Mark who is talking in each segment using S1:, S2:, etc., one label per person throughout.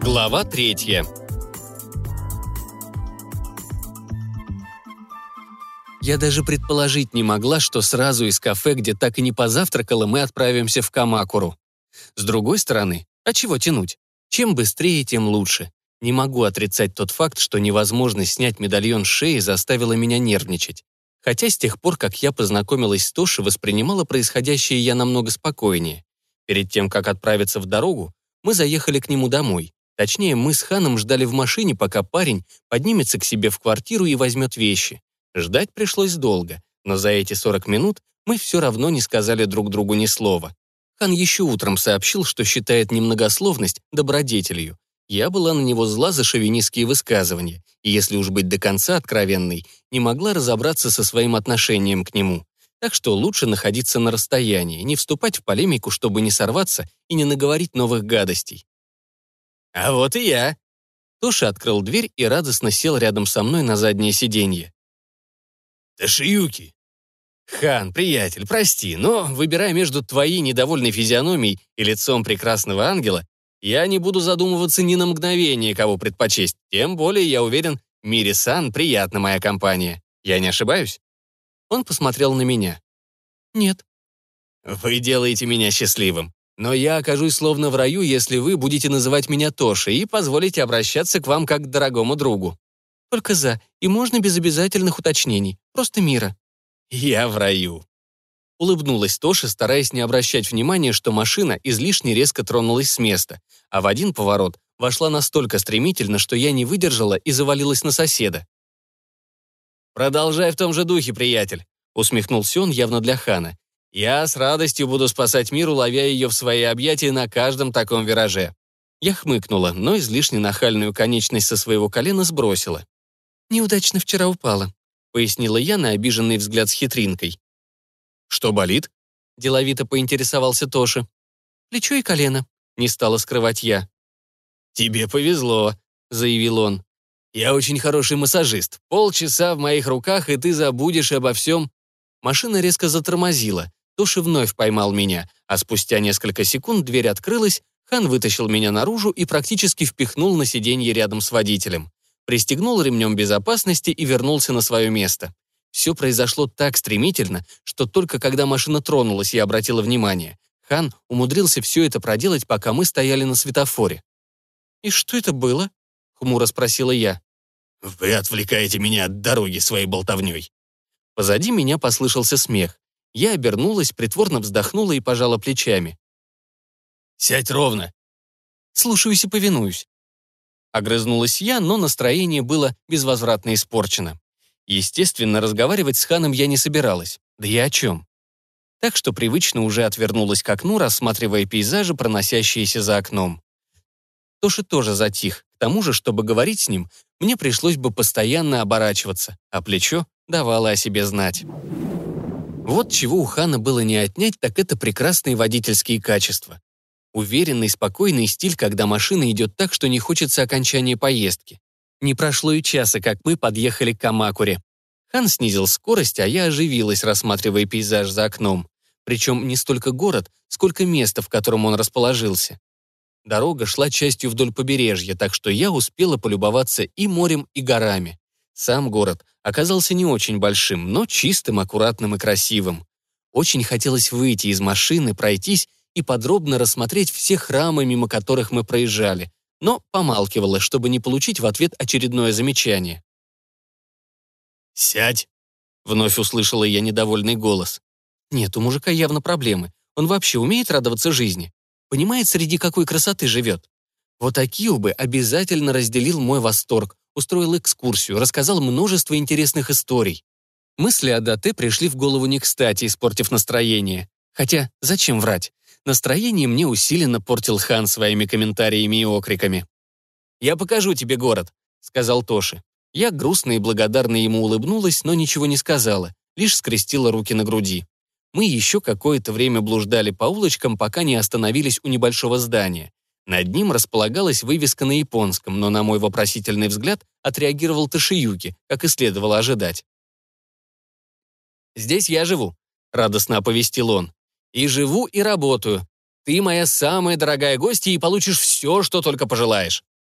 S1: Глава 3. Я даже предположить не могла, что сразу из кафе, где так и не позавтракала, мы отправимся в Камакуру. С другой стороны, а чего тянуть? Чем быстрее, тем лучше. Не могу отрицать тот факт, что невозможность снять медальон с шеи заставила меня нервничать. Хотя с тех пор, как я познакомилась с Тоши, воспринимала происходящее я намного спокойнее. Перед тем, как отправиться в дорогу, мы заехали к нему домой. Точнее, мы с Ханом ждали в машине, пока парень поднимется к себе в квартиру и возьмет вещи. Ждать пришлось долго, но за эти 40 минут мы все равно не сказали друг другу ни слова. Хан еще утром сообщил, что считает немногословность добродетелью. Я была на него зла за шовинистские высказывания, и, если уж быть до конца откровенной, не могла разобраться со своим отношением к нему. Так что лучше находиться на расстоянии, не вступать в полемику, чтобы не сорваться и не наговорить новых гадостей. «А вот и я!» Тоша открыл дверь и радостно сел рядом со мной на заднее сиденье. «Тошиюки!» «Хан, приятель, прости, но, выбирая между твоей недовольной физиономией и лицом прекрасного ангела, я не буду задумываться ни на мгновение, кого предпочесть. Тем более, я уверен, Мири-сан приятна моя компания. Я не ошибаюсь?» Он посмотрел на меня. «Нет». «Вы делаете меня счастливым. Но я окажусь словно в раю, если вы будете называть меня Тошей и позволите обращаться к вам как к дорогому другу». «Только за, и можно без обязательных уточнений. Просто Мира». «Я в раю». Улыбнулась Тоша, стараясь не обращать внимания, что машина излишне резко тронулась с места, а в один поворот вошла настолько стремительно, что я не выдержала и завалилась на соседа. «Продолжай в том же духе, приятель», — усмехнулся он явно для Хана. «Я с радостью буду спасать Миру, ловя ее в свои объятия на каждом таком вираже». Я хмыкнула, но излишне нахальную конечность со своего колена сбросила. «Неудачно вчера упала», — пояснила я на обиженный взгляд с хитринкой. «Что болит?» — деловито поинтересовался Тоша. «Плечо и колено», — не стала скрывать я. «Тебе повезло», — заявил он. «Я очень хороший массажист. Полчаса в моих руках, и ты забудешь обо всем». Машина резко затормозила. Тоша вновь поймал меня, а спустя несколько секунд дверь открылась, Хан вытащил меня наружу и практически впихнул на сиденье рядом с водителем. Пристегнул ремнем безопасности и вернулся на свое место. Все произошло так стремительно, что только когда машина тронулась, я обратила внимание. Хан умудрился все это проделать, пока мы стояли на светофоре. «И что это было?» — хмуро спросила я. «Вы отвлекаете меня от дороги своей болтовней». Позади меня послышался смех. Я обернулась, притворно вздохнула и пожала плечами. «Сядь ровно». «Слушаюсь и повинуюсь». Огрызнулась я, но настроение было безвозвратно испорчено. Естественно, разговаривать с Ханом я не собиралась. Да и о чем? Так что привычно уже отвернулась к окну, рассматривая пейзажи, проносящиеся за окном. Тоша тоже затих. К тому же, чтобы говорить с ним, мне пришлось бы постоянно оборачиваться, а плечо давало о себе знать. Вот чего у Хана было не отнять, так это прекрасные водительские качества. Уверенный, спокойный стиль, когда машина идет так, что не хочется окончания поездки. Не прошло и часа, как мы подъехали к Камакуре. Хан снизил скорость, а я оживилась, рассматривая пейзаж за окном. Причем не столько город, сколько место, в котором он расположился. Дорога шла частью вдоль побережья, так что я успела полюбоваться и морем, и горами. Сам город оказался не очень большим, но чистым, аккуратным и красивым. Очень хотелось выйти из машины, пройтись и подробно рассмотреть все храмы, мимо которых мы проезжали, но помалкивала, чтобы не получить в ответ очередное замечание. «Сядь!» — вновь услышала я недовольный голос. Нет, у мужика явно проблемы. Он вообще умеет радоваться жизни? Понимает, среди какой красоты живет? Вот Акио бы обязательно разделил мой восторг, устроил экскурсию, рассказал множество интересных историй. Мысли о Дате пришли в голову не кстати, испортив настроение. Хотя, зачем врать? Настроение мне усиленно портил Хан своими комментариями и окриками. «Я покажу тебе город», — сказал Тоши. Я грустно и благодарно ему улыбнулась, но ничего не сказала, лишь скрестила руки на груди. Мы еще какое-то время блуждали по улочкам, пока не остановились у небольшого здания. Над ним располагалась вывеска на японском, но на мой вопросительный взгляд отреагировал Тошиюки, как и следовало ожидать. «Здесь я живу», — радостно оповестил он. «И живу, и работаю. Ты моя самая дорогая гостья и получишь все, что только пожелаешь».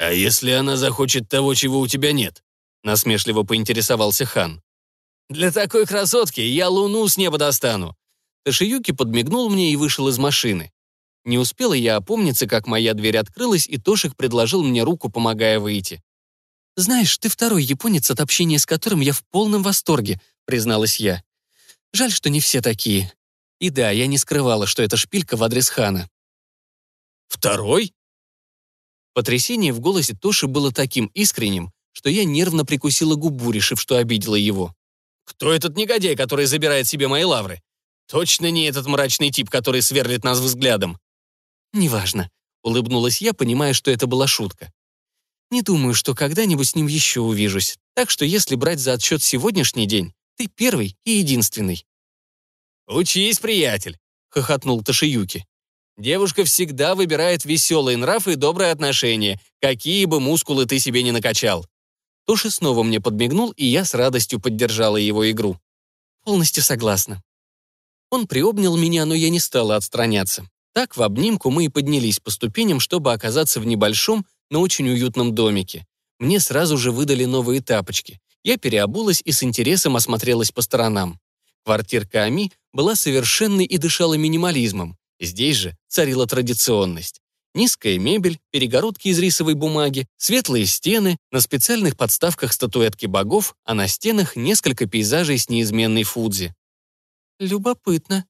S1: «А если она захочет того, чего у тебя нет?» — насмешливо поинтересовался Хан. «Для такой красотки я луну с неба достану». Тошиюки подмигнул мне и вышел из машины. Не успела я опомниться, как моя дверь открылась, и Тошик предложил мне руку, помогая выйти. «Знаешь, ты второй японец, от общения с которым я в полном восторге», — призналась я. «Жаль, что не все такие». И да, я не скрывала, что это шпилька в адрес Хана. «Второй?» Потрясение в голосе Тоши было таким искренним, что я нервно прикусила губу, решив, что обидела его. «Кто этот негодяй, который забирает себе мои лавры? Точно не этот мрачный тип, который сверлит нас взглядом». «Неважно», — улыбнулась я, понимая, что это была шутка. «Не думаю, что когда-нибудь с ним еще увижусь, так что если брать за отсчет сегодняшний день, ты первый и единственный». «Учись, приятель», — хохотнул Тошиюки. «Девушка всегда выбирает веселый нрав и добрые отношения, какие бы мускулы ты себе не накачал». Тоши снова мне подмигнул, и я с радостью поддержала его игру. «Полностью согласна». Он приобнял меня, но я не стала отстраняться. Так, в обнимку мы и поднялись по ступеням, чтобы оказаться в небольшом, но очень уютном домике. Мне сразу же выдали новые тапочки. Я переобулась и с интересом осмотрелась по сторонам. Квартирка Ами была совершенной и дышала минимализмом. Здесь же царила традиционность. Низкая мебель, перегородки из рисовой бумаги, светлые стены, на специальных подставках статуэтки богов, а на стенах несколько пейзажей с неизменной Фудзи. Любопытно.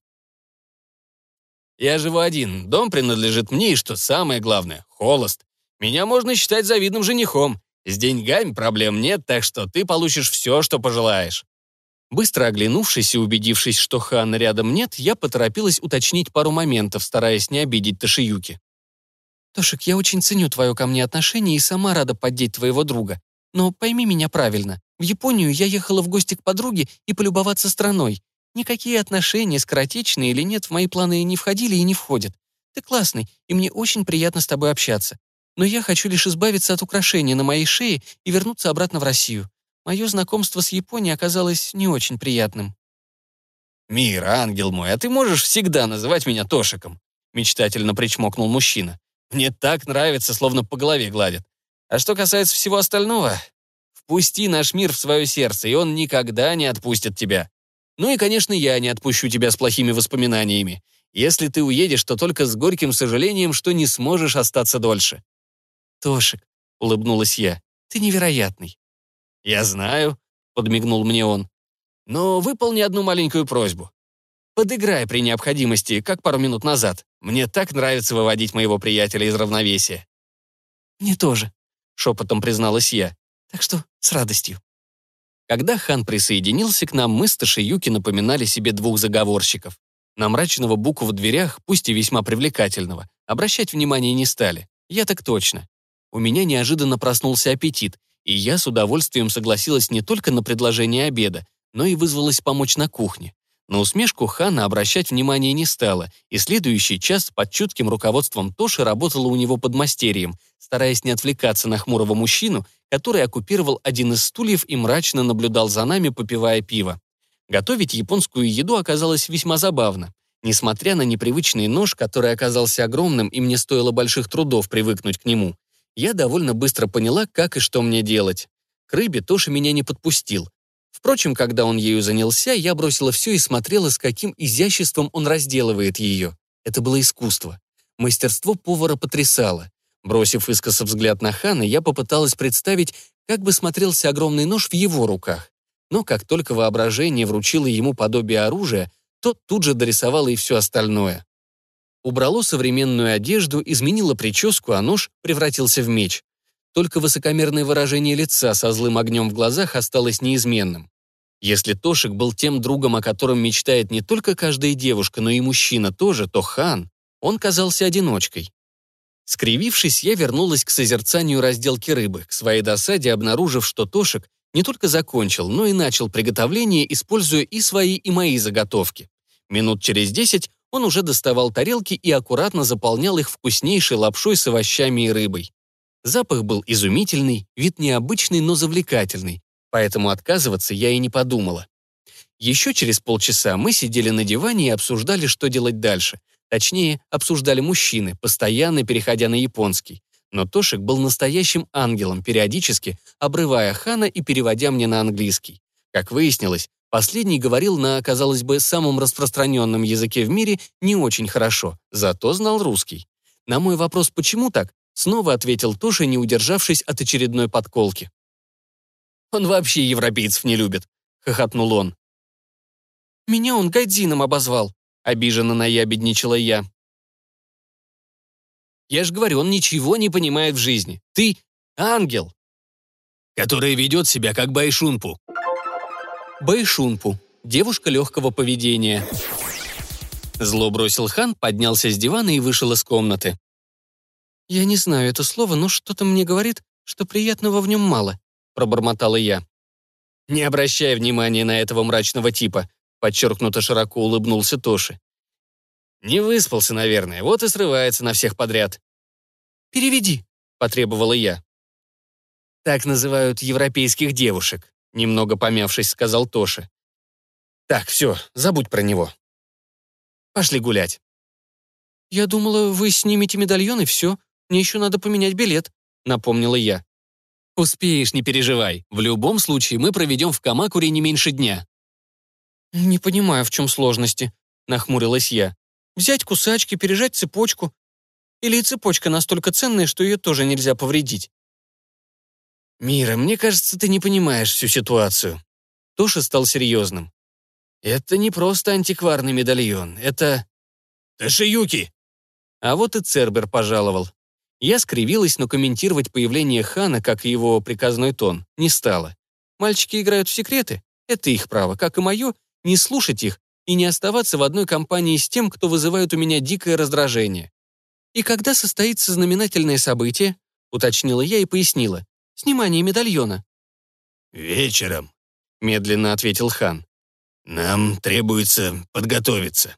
S1: Я живу один, дом принадлежит мне, и, что самое главное, холост. Меня можно считать завидным женихом. С деньгами проблем нет, так что ты получишь все, что пожелаешь». Быстро оглянувшись и убедившись, что Хана рядом нет, я поторопилась уточнить пару моментов, стараясь не обидеть Тошиюки. «Тошик, я очень ценю твое ко мне отношение и сама рада поддеть твоего друга. Но пойми меня правильно. В Японию я ехала в гости к подруге и полюбоваться страной. Никакие отношения, скоротечные или нет, в мои планы не входили и не входят. Ты классный, и мне очень приятно с тобой общаться. Но я хочу лишь избавиться от украшения на моей шее и вернуться обратно в Россию. Мое знакомство с Японией оказалось не очень приятным». «Мира, ангел мой, а ты можешь всегда называть меня Тошиком?» Мечтательно причмокнул мужчина. «Мне так нравится, словно по голове гладят. А что касается всего остального, впусти наш мир в свое сердце, и он никогда не отпустит тебя. Ну и, конечно, я не отпущу тебя с плохими воспоминаниями. Если ты уедешь, то только с горьким сожалением, что не сможешь остаться дольше». «Тошик», — улыбнулась я, — «ты невероятный». «Я знаю», — подмигнул мне он. «Но выполни одну маленькую просьбу. Подыграй при необходимости, как пару минут назад. Мне так нравится выводить моего приятеля из равновесия». «Мне тоже», — шепотом призналась я. «Так что с радостью». Когда Хан присоединился к нам, мы с Тошиюки напоминали себе двух заговорщиков. На мрачного буку в дверях, пусть и весьма привлекательного, обращать внимания не стали. Я так точно. У меня неожиданно проснулся аппетит, и я с удовольствием согласилась не только на предложение обеда, но и вызвалась помочь на кухне. На усмешку Хана обращать внимания не стала, и следующий час под чутким руководством Тоши работала у него подмастерьем, стараясь не отвлекаться на хмурого мужчину, который оккупировал один из стульев и мрачно наблюдал за нами, попивая пиво. Готовить японскую еду оказалось весьма забавно. Несмотря на непривычный нож, который оказался огромным, и мне стоило больших трудов привыкнуть к нему, я довольно быстро поняла, как и что мне делать. К рыбе Тоша меня не подпустил. Впрочем, когда он ею занялся, я бросила все и смотрела, с каким изяществом он разделывает ее. Это было искусство. Мастерство повара потрясало. Бросив искоса взгляд на Хана, я попыталась представить, как бы смотрелся огромный нож в его руках. Но как только воображение вручило ему подобие оружия, то тут же дорисовало и все остальное. Убрало современную одежду, изменило прическу, а нож превратился в меч. Только высокомерное выражение лица со злым огнем в глазах осталось неизменным. Если Тошик был тем другом, о котором мечтает не только каждая девушка, но и мужчина тоже, то Хан, он казался одиночкой. Скривившись, я вернулась к созерцанию разделки рыбы, к своей досаде обнаружив, что Тошик не только закончил, но и начал приготовление, используя и свои, и мои заготовки. Минут через 10 он уже доставал тарелки и аккуратно заполнял их вкуснейшей лапшой с овощами и рыбой. Запах был изумительный, вид необычный, но завлекательный, поэтому отказываться я и не подумала. Еще через полчаса мы сидели на диване и обсуждали, что делать дальше. Точнее, обсуждали мужчины, постоянно переходя на японский. Но Тошик был настоящим ангелом, периодически обрывая Хана и переводя мне на английский. Как выяснилось, последний говорил на, казалось бы, самом распространенном языке в мире не очень хорошо, зато знал русский. На мой вопрос «почему так?» снова ответил Тоша, не удержавшись от очередной подколки. «Он вообще европейцев не любит», — хохотнул он. «Меня он гадином обозвал», — обиженно наябедничала я. «Я ж говорю, он ничего не понимает в жизни. Ты ангел».
S2: «Который ведет себя как Байшунпу».
S1: Байшунпу. Девушка легкого поведения. Зло бросил Хан, поднялся с дивана и вышел из комнаты. «Я не знаю это слово, но что-то мне говорит, что приятного в нем мало», — пробормотала я. «Не обращай внимания на этого мрачного типа», — подчеркнуто широко улыбнулся Тоши. «Не выспался, наверное, вот и срывается на всех подряд». «Переведи», — потребовала я. «Так называют европейских девушек», — немного помявшись, сказал Тоши. «Так, все, забудь про него. Пошли гулять». «Я думала, вы снимете медальон и все. Мне еще надо поменять билет», — напомнила я. «Успеешь, не переживай. В любом случае мы проведем в Камакуре не меньше дня». «Не понимаю, в чем сложности», — нахмурилась я. «Взять кусачки, пережать цепочку. Или и цепочка настолько ценная, что ее тоже нельзя повредить?» «Мира, мне кажется, ты не понимаешь всю ситуацию». Тоша стал серьезным. «Это не просто антикварный медальон, это...»
S2: «Ташиюки!»
S1: А вот и Цербер пожаловал. Я скривилась, но комментировать появление Хана, как и его приказной тон, не стала. Мальчики играют в секреты, это их право, как и мое, не слушать их и не оставаться в одной компании с тем, кто вызывает у меня дикое раздражение. «И когда состоится знаменательное событие?» — уточнила я и пояснила. «Снимание медальона».
S2: «Вечером»,
S1: — медленно ответил Хан.
S2: «Нам требуется подготовиться».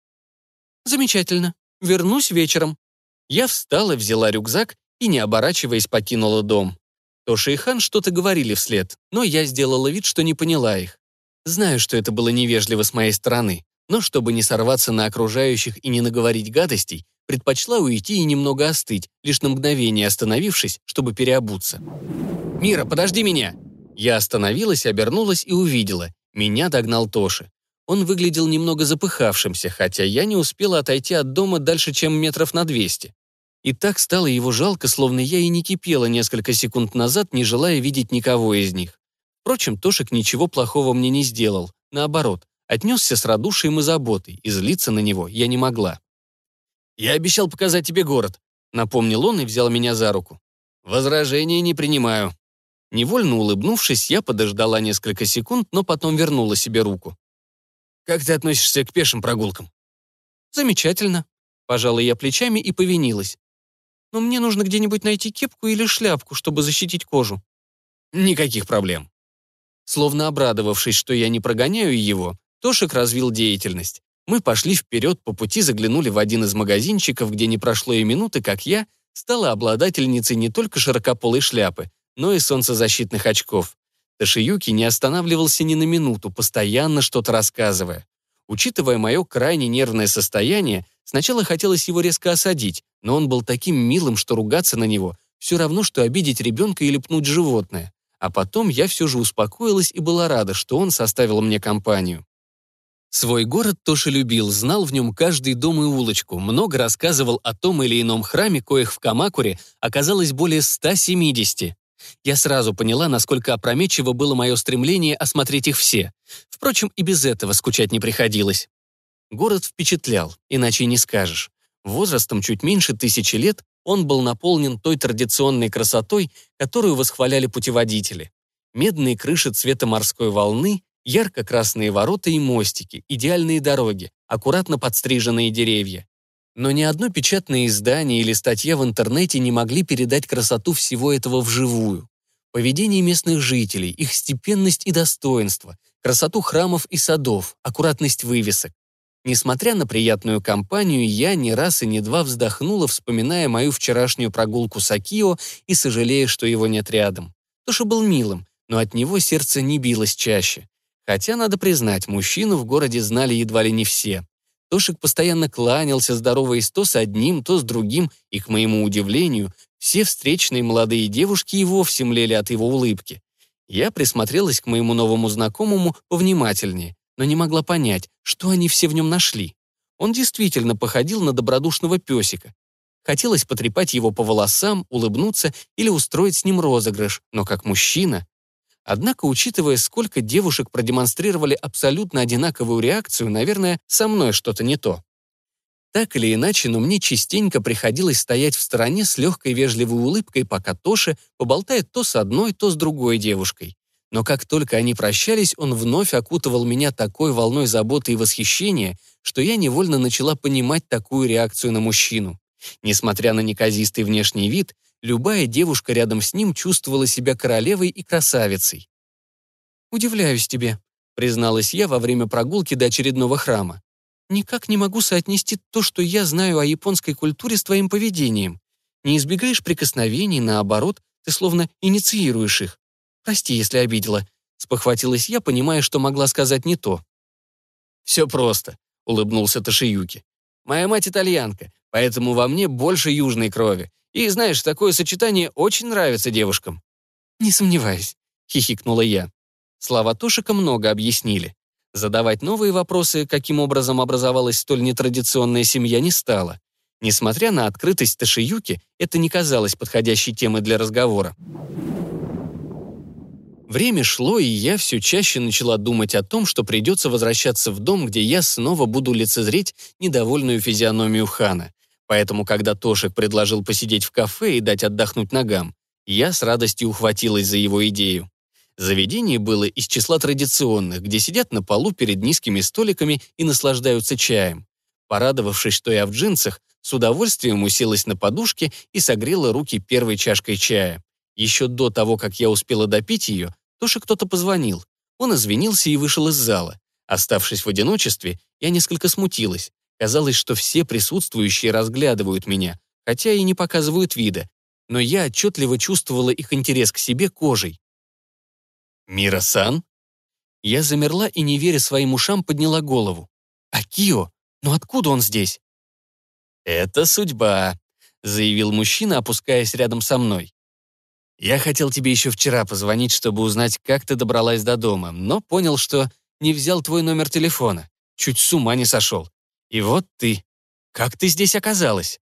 S1: «Замечательно. Вернусь вечером». Я встала, взяла рюкзак и, не оборачиваясь, покинула дом. Тоша и Хан что-то говорили вслед, но я сделала вид, что не поняла их. Знаю, что это было невежливо с моей стороны, но чтобы не сорваться на окружающих и не наговорить гадостей, предпочла уйти и немного остыть, лишь на мгновение остановившись, чтобы переобуться. «Мира, подожди меня!» Я остановилась, обернулась и увидела. Меня догнал Тоши. Он выглядел немного запыхавшимся, хотя я не успела отойти от дома дальше, чем метров на 200. И так стало его жалко, словно я и не кипела несколько секунд назад, не желая видеть никого из них. Впрочем, Тошик ничего плохого мне не сделал. Наоборот, отнесся с радушием и заботой, и злиться на него я не могла. «Я обещал показать тебе город», — напомнил он и взял меня за руку. «Возражения не принимаю». Невольно улыбнувшись, я подождала несколько секунд, но потом вернула себе руку. «Как ты относишься к пешим прогулкам?» «Замечательно», — пожала я плечами и повинилась. «Но мне нужно где-нибудь найти кепку или шляпку, чтобы защитить кожу». «Никаких проблем». Словно обрадовавшись, что я не прогоняю его, Тошик развил деятельность. Мы пошли вперед, по пути заглянули в один из магазинчиков, где не прошло и минуты, как я стала обладательницей не только широкополой шляпы, но и солнцезащитных очков. Ташиюки не останавливался ни на минуту, постоянно что-то рассказывая. Учитывая мое крайне нервное состояние, сначала хотелось его резко осадить, но он был таким милым, что ругаться на него все равно, что обидеть ребенка или пнуть животное. А потом я все же успокоилась и была рада, что он составил мне компанию. Свой город Тоша любил, знал в нем каждый дом и улочку, много рассказывал о том или ином храме, коих в Камакуре оказалось более 170. Я сразу поняла, насколько опрометчиво было мое стремление осмотреть их все. Впрочем, и без этого скучать не приходилось. Город впечатлял, иначе и не скажешь. Возрастом чуть меньше 1000 лет он был наполнен той традиционной красотой, которую восхваляли путеводители. Медные крыши цвета морской волны, ярко-красные ворота и мостики, идеальные дороги, аккуратно подстриженные деревья. Но ни одно печатное издание или статья в интернете не могли передать красоту всего этого вживую. Поведение местных жителей, их степенность и достоинство, красоту храмов и садов, аккуратность вывесок. Несмотря на приятную компанию, я не раз и не два вздохнула, вспоминая мою вчерашнюю прогулку с Акио и сожалея, что его нет рядом. Тоша был милым, но от него сердце не билось чаще. Хотя, надо признать, мужчину в городе знали едва ли не все. Тошик постоянно кланялся, здороваясь то с одним, то с другим, и, к моему удивлению, все встречные молодые девушки и вовсе млели от его улыбки. Я присмотрелась к моему новому знакомому повнимательнее, но не могла понять, что они все в нем нашли. Он действительно походил на добродушного песика. Хотелось потрепать его по волосам, улыбнуться или устроить с ним розыгрыш, но как мужчина. Однако, учитывая, сколько девушек продемонстрировали абсолютно одинаковую реакцию, наверное, со мной что-то не то. Так или иначе, но мне частенько приходилось стоять в стороне с легкой вежливой улыбкой, пока Тоша поболтает то с одной, то с другой девушкой. Но как только они прощались, он вновь окутывал меня такой волной заботы и восхищения, что я невольно начала понимать такую реакцию на мужчину. Несмотря на неказистый внешний вид, любая девушка рядом с ним чувствовала себя королевой и красавицей. «Удивляюсь тебе», — призналась я во время прогулки до очередного храма. «Никак не могу соотнести то, что я знаю о японской культуре, с твоим поведением. Не избегаешь прикосновений, наоборот, ты словно инициируешь их. Прости, если обидела», — спохватилась я, понимая, что могла сказать не то. «Все просто», — улыбнулся Тошиюки. «Моя мать итальянка, поэтому во мне больше южной крови. И, знаешь, такое сочетание очень нравится девушкам». «Не сомневаюсь», — хихикнула я. Слова Тошика много объяснили. Задавать новые вопросы, каким образом образовалась столь нетрадиционная семья, не стала. Несмотря на открытость Тошиюки, это не казалось подходящей темой для разговора. Время шло, и я все чаще начала думать о том, что придется возвращаться в дом, где я снова буду лицезреть недовольную физиономию Хана. Поэтому, когда Тошик предложил посидеть в кафе и дать отдохнуть ногам, я с радостью ухватилась за его идею. Заведение было из числа традиционных, где сидят на полу перед низкими столиками и наслаждаются чаем. Порадовавшись, что я в джинсах, с удовольствием уселась на подушке и согрела руки первой чашкой чая. Еще до того, как я успела допить ее, Тоше кто-то позвонил. Он извинился и вышел из зала. Оставшись в одиночестве, я несколько смутилась. Казалось, что все присутствующие разглядывают меня, хотя и не показывают вида, но я отчетливо чувствовала их интерес к себе кожей. «Мира-сан?» Я замерла и, не веря своим ушам, подняла голову. «Акио? Но откуда он здесь?» «Это судьба», — заявил мужчина, опускаясь рядом со мной. «Я хотел тебе еще вчера позвонить, чтобы узнать, как ты добралась до дома, но понял, что не взял твой номер телефона. Чуть с ума не сошел. И вот ты. Как ты здесь оказалась?»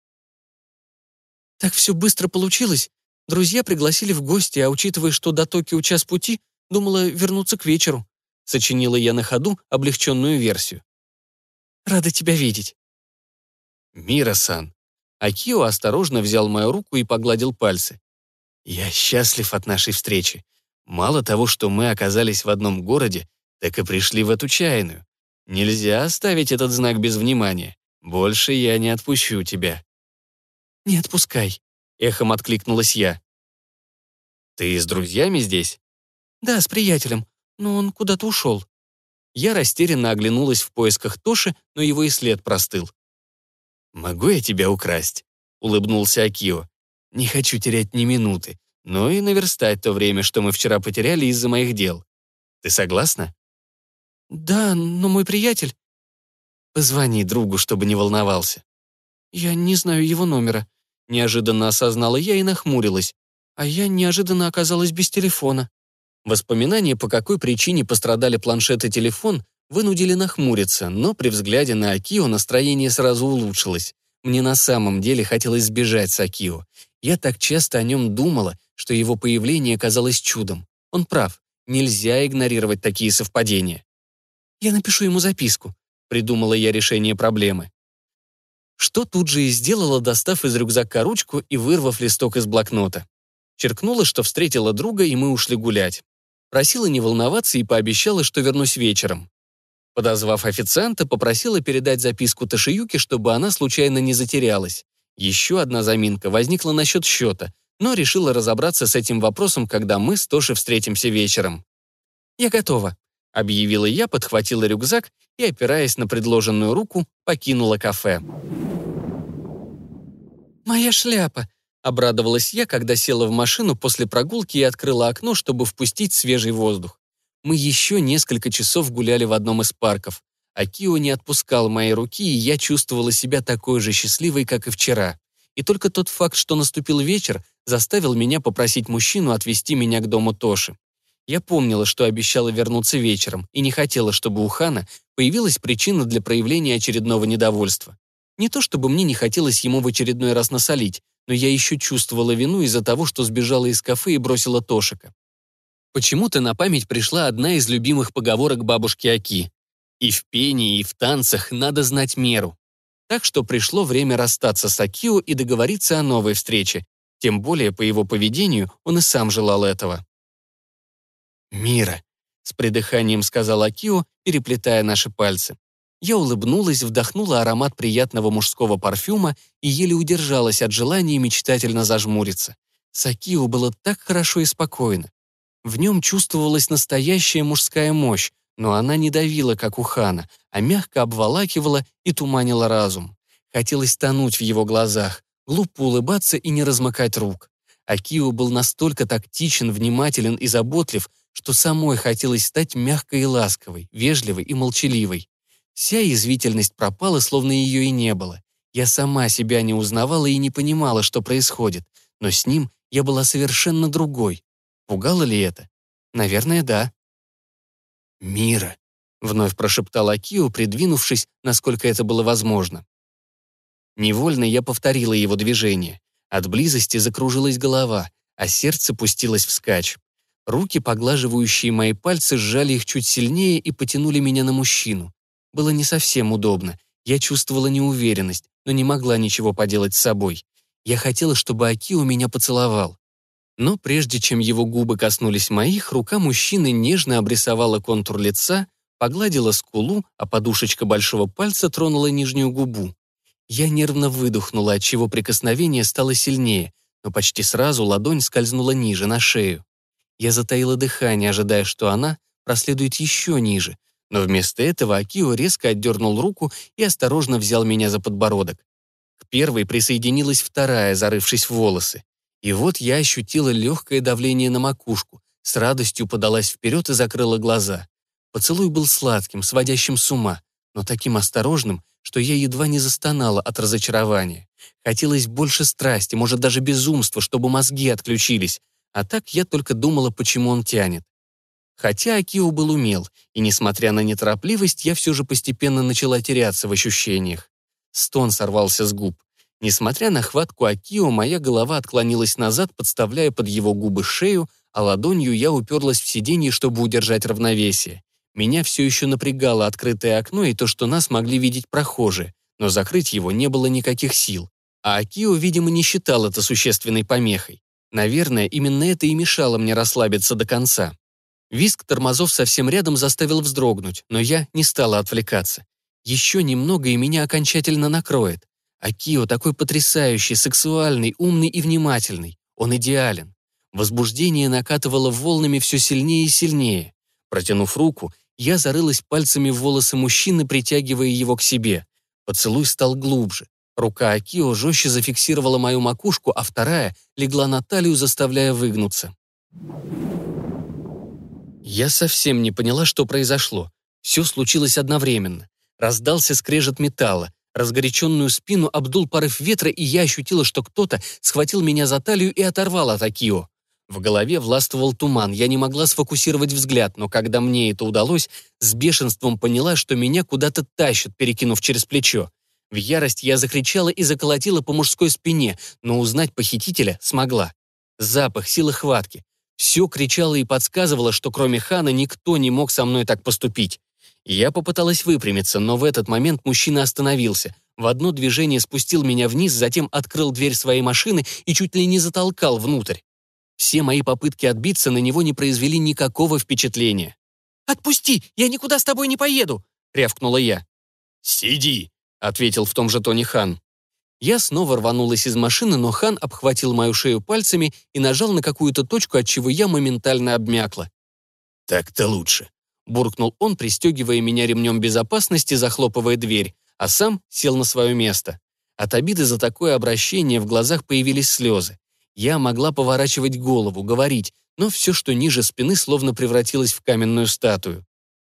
S1: «Так все быстро получилось. Друзья пригласили в гости, а учитывая, что до Токио час пути, думала вернуться к вечеру», — сочинила я на ходу облегченную версию. «Рада тебя видеть». «Мира-сан». Акио осторожно взял мою руку и погладил пальцы. «Я счастлив от нашей встречи. Мало того, что мы оказались в одном городе, так и пришли в эту чайную. Нельзя оставить этот знак без внимания. Больше я не отпущу тебя». «Не отпускай», — эхом откликнулась я. «Ты с друзьями здесь?» «Да, с приятелем, но он куда-то ушел». Я растерянно оглянулась в поисках Тоши, но его и след простыл. «Могу я тебя украсть?» — улыбнулся Акио. «Не хочу терять ни минуты, но и наверстать то время, что мы вчера потеряли из-за моих дел. Ты согласна?» «Да, но мой приятель...» «Позвони другу, чтобы не волновался». «Я не знаю его номера», — неожиданно осознала я и нахмурилась. А я неожиданно оказалась без телефона. Воспоминания, по какой причине пострадали планшет и телефон, вынудили нахмуриться, но при взгляде на Акио настроение сразу улучшилось. Мне на самом деле хотелось сбежать с Акио. Я так часто о нем думала, что его появление казалось чудом. Он прав, нельзя игнорировать такие совпадения. «Я напишу ему записку», — придумала я решение проблемы. Что тут же и сделала, достав из рюкзака ручку и вырвав листок из блокнота. Черкнула, что встретила друга, и мы ушли гулять. Просила не волноваться и пообещала, что вернусь вечером. Подозвав официанта, попросила передать записку Тошиюке, чтобы она случайно не затерялась. Еще одна заминка возникла насчет счета, но решила разобраться с этим вопросом, когда мы с Тошей встретимся вечером. «Я готова», — объявила я, подхватила рюкзак и, опираясь на предложенную руку, покинула кафе. «Моя шляпа», — обрадовалась я, когда села в машину после прогулки и открыла окно, чтобы впустить свежий воздух. Мы еще несколько часов гуляли в одном из парков. Акио не отпускал мои руки, и я чувствовала себя такой же счастливой, как и вчера. И только тот факт, что наступил вечер, заставил меня попросить мужчину отвезти меня к дому Тоши. Я помнила, что обещала вернуться вечером, и не хотела, чтобы у Хана появилась причина для проявления очередного недовольства. Не то чтобы мне не хотелось ему в очередной раз насолить, но я еще чувствовала вину из-за того, что сбежала из кафе и бросила Тошика. Почему-то на память пришла одна из любимых поговорок бабушки Аки. И в пении, и в танцах надо знать меру. Так что пришло время расстаться с Акио и договориться о новой встрече. Тем более, по его поведению, он и сам желал этого. «Мира», — с придыханием сказал Акио, переплетая наши пальцы. Я улыбнулась, вдохнула аромат приятного мужского парфюма и еле удержалась от желания мечтательно зажмуриться. С Акио было так хорошо и спокойно. В нем чувствовалась настоящая мужская мощь, но она не давила, как у Хана, а мягко обволакивала и туманила разум. Хотелось тонуть в его глазах, глупо улыбаться и не размыкать рук. Акио был настолько тактичен, внимателен и заботлив, что самой хотелось стать мягкой и ласковой, вежливой и молчаливой. Вся язвительность пропала, словно ее и не было. Я сама себя не узнавала и не понимала, что происходит, но с ним я была совершенно другой. Пугало ли это? Наверное, да. «Мира», — вновь прошептал Акио, придвинувшись, насколько это было возможно. Невольно я повторила его движение. От близости закружилась голова, а сердце пустилось вскачь. Руки, поглаживающие мои пальцы, сжали их чуть сильнее и потянули меня на мужчину. Было не совсем удобно. Я чувствовала неуверенность, но не могла ничего поделать с собой. Я хотела, чтобы Акио меня поцеловал. Но прежде чем его губы коснулись моих, рука мужчины нежно обрисовала контур лица, погладила скулу, а подушечка большого пальца тронула нижнюю губу. Я нервно выдохнула, отчего прикосновение стало сильнее, но почти сразу ладонь скользнула ниже, на шею. Я затаила дыхание, ожидая, что она проследует еще ниже, но вместо этого Акио резко отдернул руку и осторожно взял меня за подбородок. К первой присоединилась вторая, зарывшись в волосы. И вот я ощутила легкое давление на макушку, с радостью подалась вперед и закрыла глаза. Поцелуй был сладким, сводящим с ума, но таким осторожным, что я едва не застонала от разочарования. Хотелось больше страсти, может, даже безумства, чтобы мозги отключились, а так я только думала, почему он тянет. Хотя Акио был умел, и, несмотря на неторопливость, я все же постепенно начала теряться в ощущениях. Стон сорвался с губ. Несмотря на хватку Акио, моя голова отклонилась назад, подставляя под его губы шею, а ладонью я уперлась в сиденье, чтобы удержать равновесие. Меня все еще напрягало открытое окно и то, что нас могли видеть прохожие, но закрыть его не было никаких сил. А Акио, видимо, не считал это существенной помехой. Наверное, именно это и мешало мне расслабиться до конца. Визг тормозов совсем рядом заставил вздрогнуть, но я не стала отвлекаться. Еще немного, и меня окончательно накроет. Акио такой потрясающий, сексуальный, умный и внимательный. Он идеален. Возбуждение накатывало волнами все сильнее и сильнее. Протянув руку, я зарылась пальцами в волосы мужчины, притягивая его к себе. Поцелуй стал глубже. Рука Акио жестче зафиксировала мою макушку, а вторая легла на талию, заставляя выгнуться. Я совсем не поняла, что произошло. Все случилось одновременно. Раздался скрежет металла. Разгоряченную спину обдул порыв ветра, и я ощутила, что кто-то схватил меня за талию и оторвал от Акио. В голове властвовал туман, я не могла сфокусировать взгляд, но когда мне это удалось, с бешенством поняла, что меня куда-то тащат, перекинув через плечо. В ярость я закричала и заколотила по мужской спине, но узнать похитителя смогла. Запах, сила хватки. Все кричало и подсказывало, что кроме Хана никто не мог со мной так поступить. Я попыталась выпрямиться, но в этот момент мужчина остановился. В одно движение спустил меня вниз, затем открыл дверь своей машины и чуть ли не затолкал внутрь. Все мои попытки отбиться на него не произвели никакого впечатления. «Отпусти! Я никуда с тобой не поеду!» — рявкнула я.
S2: «Сиди!»
S1: — ответил в том же тоне Хан. Я снова рванулась из машины, но Хан обхватил мою шею пальцами и нажал на какую-то точку, отчего я моментально обмякла.
S2: «Так-то лучше»,
S1: — буркнул он, пристегивая меня ремнем безопасности, захлопывая дверь, а сам сел на свое место. От обиды за такое обращение в глазах появились слезы. Я могла поворачивать голову, говорить, но все, что ниже спины, словно превратилось в каменную статую.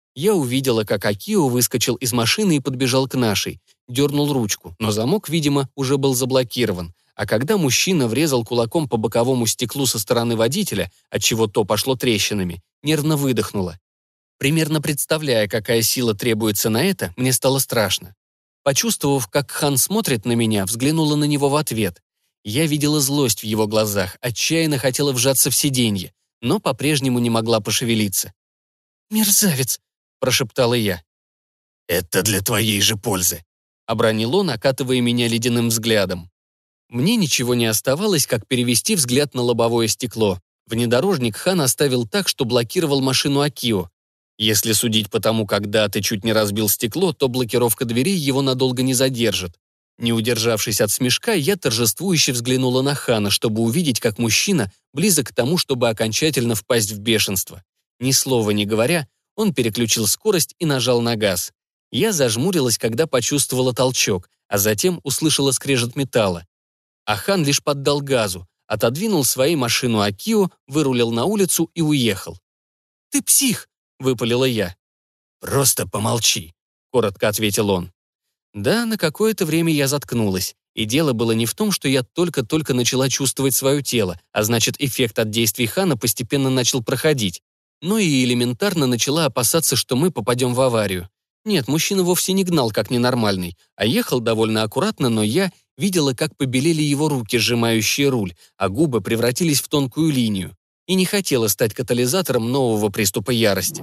S1: Я увидела, как Акио выскочил из машины и подбежал к нашей. Дернул ручку, но замок, видимо, уже был заблокирован. А когда мужчина врезал кулаком по боковому стеклу со стороны водителя, отчего то пошло трещинами, нервно выдохнула. Примерно представляя, какая сила требуется на это, мне стало страшно. Почувствовав, как Хан смотрит на меня, взглянула на него в ответ. Я видела злость в его глазах, отчаянно хотела вжаться в сиденье, но по-прежнему не могла пошевелиться. «Мерзавец!» — прошептала я.
S2: «Это для твоей же пользы»,
S1: — обронил он, окатывая меня ледяным взглядом. Мне ничего не оставалось, как перевести взгляд на лобовое стекло. Внедорожник Хан оставил так, что блокировал машину Акио. Если судить по тому, когда ты чуть не разбил стекло, то блокировка дверей его надолго не задержит. Не удержавшись от смешка, я торжествующе взглянула на Хана, чтобы увидеть, как мужчина близок к тому, чтобы окончательно впасть в бешенство. Ни слова не говоря, он переключил скорость и нажал на газ. Я зажмурилась, когда почувствовала толчок, а затем услышала скрежет металла. А Хан лишь поддал газу, отодвинул свою машину Акио, вырулил на улицу и уехал. «Ты псих!» — выпалила я.
S2: «Просто помолчи»,
S1: — коротко ответил он. Да, на какое-то время я заткнулась. И дело было не в том, что я только-только начала чувствовать свое тело, а значит, эффект от действий Хана постепенно начал проходить. Но и элементарно начала опасаться, что мы попадем в аварию. Нет, мужчина вовсе не гнал как ненормальный, а ехал довольно аккуратно, но я видела, как побелели его руки, сжимающие руль, а губы превратились в тонкую линию. И не хотела стать катализатором нового приступа ярости.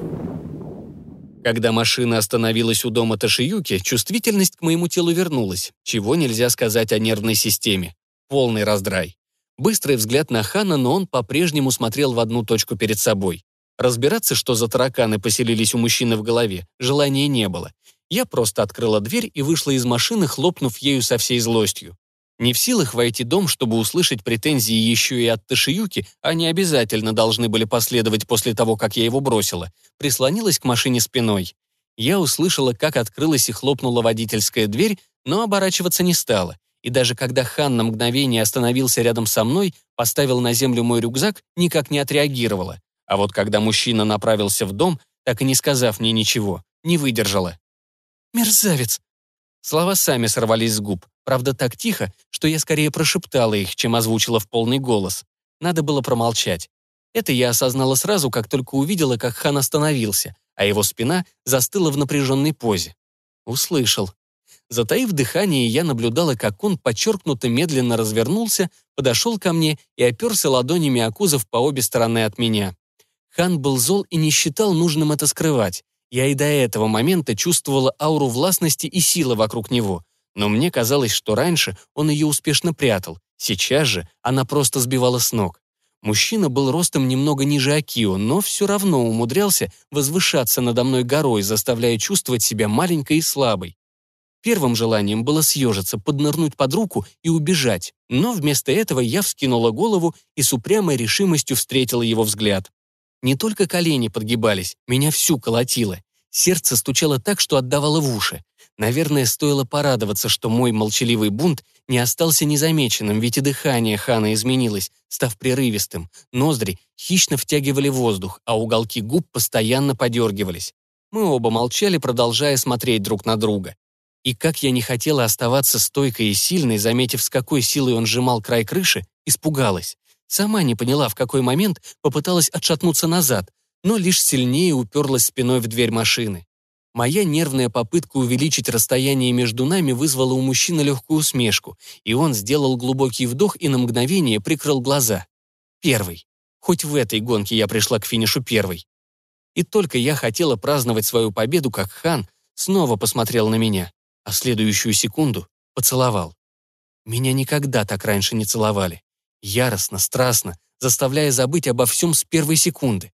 S1: Когда машина остановилась у дома Тошиюки, чувствительность к моему телу вернулась, чего нельзя сказать о нервной системе. Полный раздрай. Быстрый взгляд на Хана, но он по-прежнему смотрел в одну точку перед собой. Разбираться, что за тараканы поселились у мужчины в голове, желания не было. Я просто открыла дверь и вышла из машины, хлопнув ею со всей злостью. Не в силах войти в дом, чтобы услышать претензии еще и от Тошиюки, они обязательно должны были последовать после того, как я его бросила, прислонилась к машине спиной. Я услышала, как открылась и хлопнула водительская дверь, но оборачиваться не стала. И даже когда Хан на мгновение остановился рядом со мной, поставил на землю мой рюкзак, никак не отреагировала. А вот когда мужчина направился в дом, так и не сказав мне ничего, не выдержала. «Мерзавец!» Слова сами сорвались с губ, правда так тихо, что я скорее прошептала их, чем озвучила в полный голос. Надо было промолчать. Это я осознала сразу, как только увидела, как Хан остановился, а его спина застыла в напряженной позе. Услышал. Затаив дыхание, я наблюдала, как он подчеркнуто медленно развернулся, подошел ко мне и оперся ладонями о кузов по обе стороны от меня. Хан был зол и не считал нужным это скрывать. Я и до этого момента чувствовала ауру властности и силы вокруг него, но мне казалось, что раньше он ее успешно прятал, сейчас же она просто сбивала с ног. Мужчина был ростом немного ниже Акио, но все равно умудрялся возвышаться надо мной горой, заставляя чувствовать себя маленькой и слабой. Первым желанием было съежиться, поднырнуть под руку и убежать, но вместо этого я вскинула голову и с упрямой решимостью встретила его взгляд. Не только колени подгибались, меня всю колотило. Сердце стучало так, что отдавало в уши. Наверное, стоило порадоваться, что мой молчаливый бунт не остался незамеченным, ведь и дыхание Хана изменилось, став прерывистым. Ноздри хищно втягивали воздух, а уголки губ постоянно подергивались. Мы оба молчали, продолжая смотреть друг на друга. И как я не хотела оставаться стойкой и сильной, заметив, с какой силой он сжимал край крыши, испугалась. Сама не поняла, в какой момент попыталась отшатнуться назад, но лишь сильнее уперлась спиной в дверь машины. Моя нервная попытка увеличить расстояние между нами вызвала у мужчины легкую усмешку, и он сделал глубокий вдох и на мгновение прикрыл глаза. Первый. Хоть в этой гонке я пришла к финишу первой. И только я хотела праздновать свою победу, как Хан снова посмотрел на меня, а в следующую секунду поцеловал. Меня никогда так раньше не целовали. Яростно, страстно, заставляя забыть обо всем с первой секунды.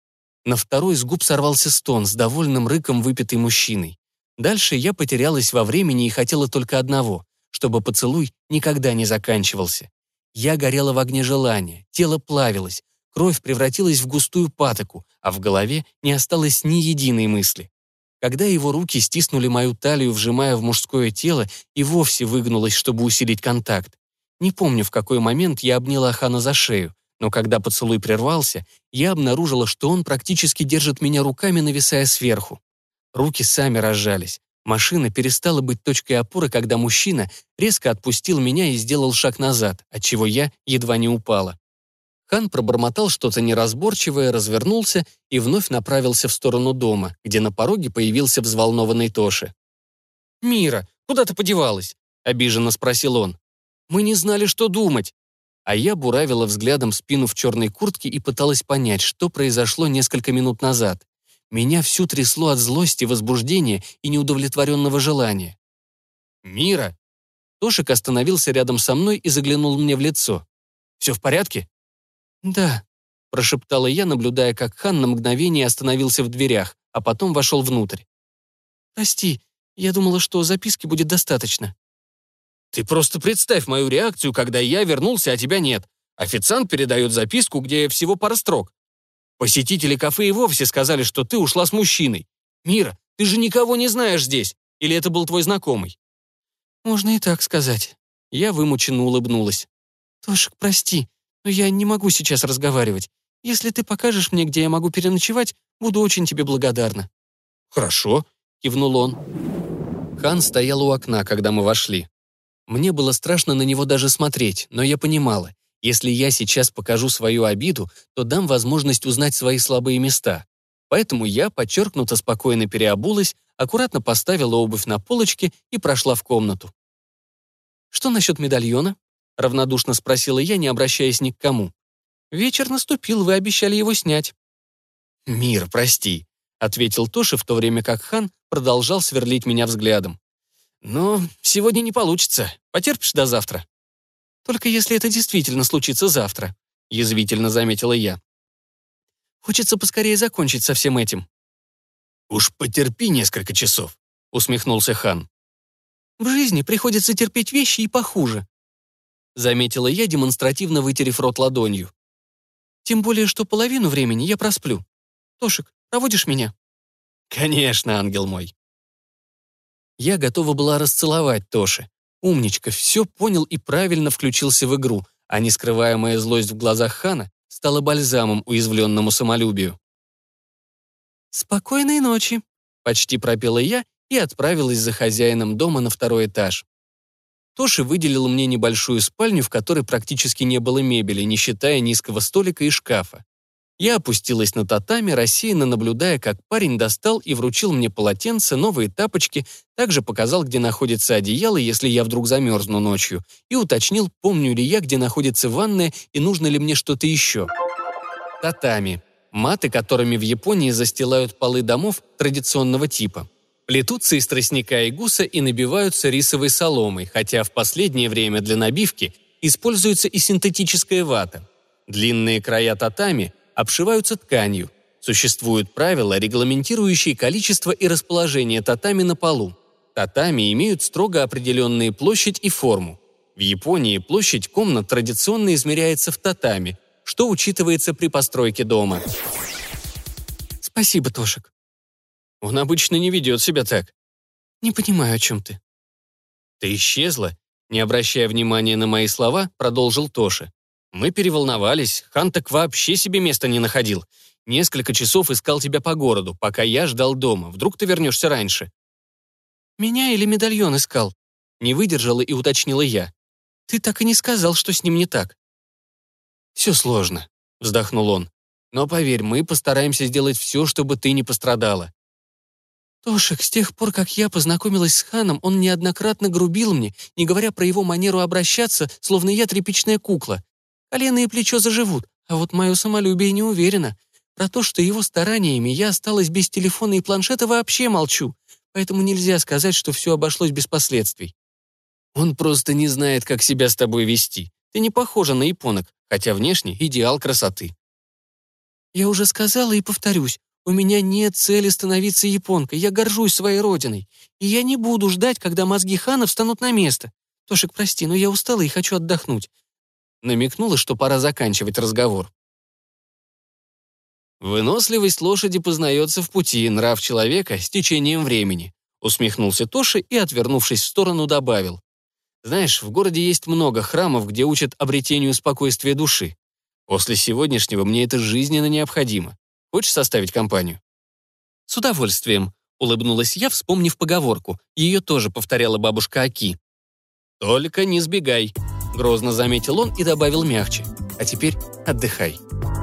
S1: На второй с губ сорвался стон с довольным рыком выпитой мужчиной. Дальше я потерялась во времени и хотела только одного, чтобы поцелуй никогда не заканчивался. Я горела в огне желания, тело плавилось, кровь превратилась в густую патоку, а в голове не осталось ни единой мысли. Когда его руки стиснули мою талию, вжимая в мужское тело, и вовсе выгнулась, чтобы усилить контакт. Не помню, в какой момент я обняла Хана за шею, Но когда поцелуй прервался, я обнаружила, что он практически держит меня руками, нависая сверху. Руки сами разжались. Машина перестала быть точкой опоры, когда мужчина резко отпустил меня и сделал шаг назад, отчего я едва не упала. Хан пробормотал что-то неразборчивое, развернулся и вновь направился в сторону дома, где на пороге появился взволнованный Тоши. «Мира, куда ты подевалась?» — обиженно спросил он. «Мы не знали, что думать». А я буравила взглядом спину в черной куртке и пыталась понять, что произошло несколько минут назад. Меня всю трясло от злости, возбуждения и неудовлетворенного желания. «Мира!» Тошик остановился рядом со мной и заглянул мне в лицо. «Все в порядке?» «Да», — прошептала я, наблюдая, как Хан на мгновение остановился в дверях, а потом вошел внутрь. «Прости, я думала, что записки будет достаточно». «Ты просто представь мою реакцию, когда я вернулся, а тебя нет. Официант передает записку, где всего пара строк. Посетители кафе и вовсе сказали, что ты ушла с мужчиной. Мира, ты же никого не знаешь здесь. Или это был твой знакомый?» «Можно и так сказать». Я вымученно улыбнулась. «Тошик, прости, но я не могу сейчас разговаривать. Если ты покажешь мне, где я могу переночевать, буду очень тебе благодарна». «Хорошо», — кивнул он. Хан стоял у окна, когда мы вошли. Мне было страшно на него даже смотреть, но я понимала, если я сейчас покажу свою обиду, то дам возможность узнать свои слабые места. Поэтому я подчеркнуто спокойно переобулась, аккуратно поставила обувь на полочке и прошла в комнату. «Что насчет медальона?» — равнодушно спросила я, не обращаясь ни к кому. «Вечер наступил, вы обещали его снять». «Мир, прости», — ответил Тоши, в то время как Хан продолжал сверлить меня взглядом. «Но сегодня не получится. Потерпишь до завтра?» «Только если это действительно случится завтра», — язвительно заметила я. «Хочется поскорее закончить со всем этим».
S2: «Уж потерпи несколько часов», —
S1: усмехнулся Хан. «В жизни приходится терпеть вещи и похуже», — заметила я, демонстративно вытерев рот ладонью. «Тем более, что половину времени я просплю. Тошик, проводишь меня?» «Конечно, ангел мой». Я готова была расцеловать Тоши. Умничка, все понял и правильно включился в игру, а нескрываемая злость в глазах Хана стала бальзамом уязвленному самолюбию. «Спокойной ночи», — почти пропела я и отправилась за хозяином дома на второй этаж. Тоши выделил мне небольшую спальню, в которой практически не было мебели, не считая низкого столика и шкафа. Я опустилась на татами, рассеянно наблюдая, как парень достал и вручил мне полотенце, новые тапочки, также показал, где находится одеяло, если я вдруг замерзну ночью, и уточнил, помню ли я, где находится ванная и нужно ли мне что-то еще. Татами. Маты, которыми в Японии застилают полы домов традиционного типа. Плетутся из тростника и гуса и набиваются рисовой соломой, хотя в последнее время для набивки используется и синтетическая вата. Длинные края татами обшиваются тканью. Существуют правила, регламентирующие количество и расположение татами на полу. Татами имеют строго определенные площадь и форму. В Японии площадь комнат традиционно измеряется в татами, что учитывается при постройке дома. «Спасибо, Тошик». «Он обычно не ведет себя так». «Не понимаю, о чем ты». «Ты исчезла?» Не обращая внимания на мои слова, продолжил Тоши. «Мы переволновались, Хан так вообще себе места не находил. Несколько часов искал тебя по городу, пока я ждал дома. Вдруг ты вернешься раньше?» «Меня или медальон искал?» Не выдержала и уточнила я. «Ты так и не сказал, что с ним не так». «Все сложно», — вздохнул он. «Но поверь, мы постараемся сделать все, чтобы ты не пострадала». «Тошик, с тех пор, как я познакомилась с Ханом, он неоднократно грубил мне, не говоря про его манеру обращаться, словно я тряпичная кукла. Колено и плечо заживут, а вот мое самолюбие не уверено. Про то, что его стараниями я осталась без телефона и планшета, вообще молчу, поэтому нельзя сказать, что все обошлось без последствий. Он просто не знает, как себя с тобой вести. Ты не похожа на японок, хотя внешне идеал красоты». «Я уже сказала и повторюсь, у меня нет цели становиться японкой, я горжусь своей родиной, и я не буду ждать, когда мозги Хана встанут на место. Тошик, прости, но я устала и хочу отдохнуть». Намекнула, что пора заканчивать разговор. «Выносливость лошади познается в пути, нрав человека с течением времени», усмехнулся Тоши и, отвернувшись в сторону, добавил. «Знаешь, в городе есть много храмов, где учат обретению спокойствия души. После сегодняшнего мне это жизненно необходимо. Хочешь составить компанию?» «С удовольствием», — улыбнулась я, вспомнив поговорку. Ее тоже повторяла бабушка Аки. «Только не сбегай», — грозно заметил он и добавил мягче. «А теперь отдыхай».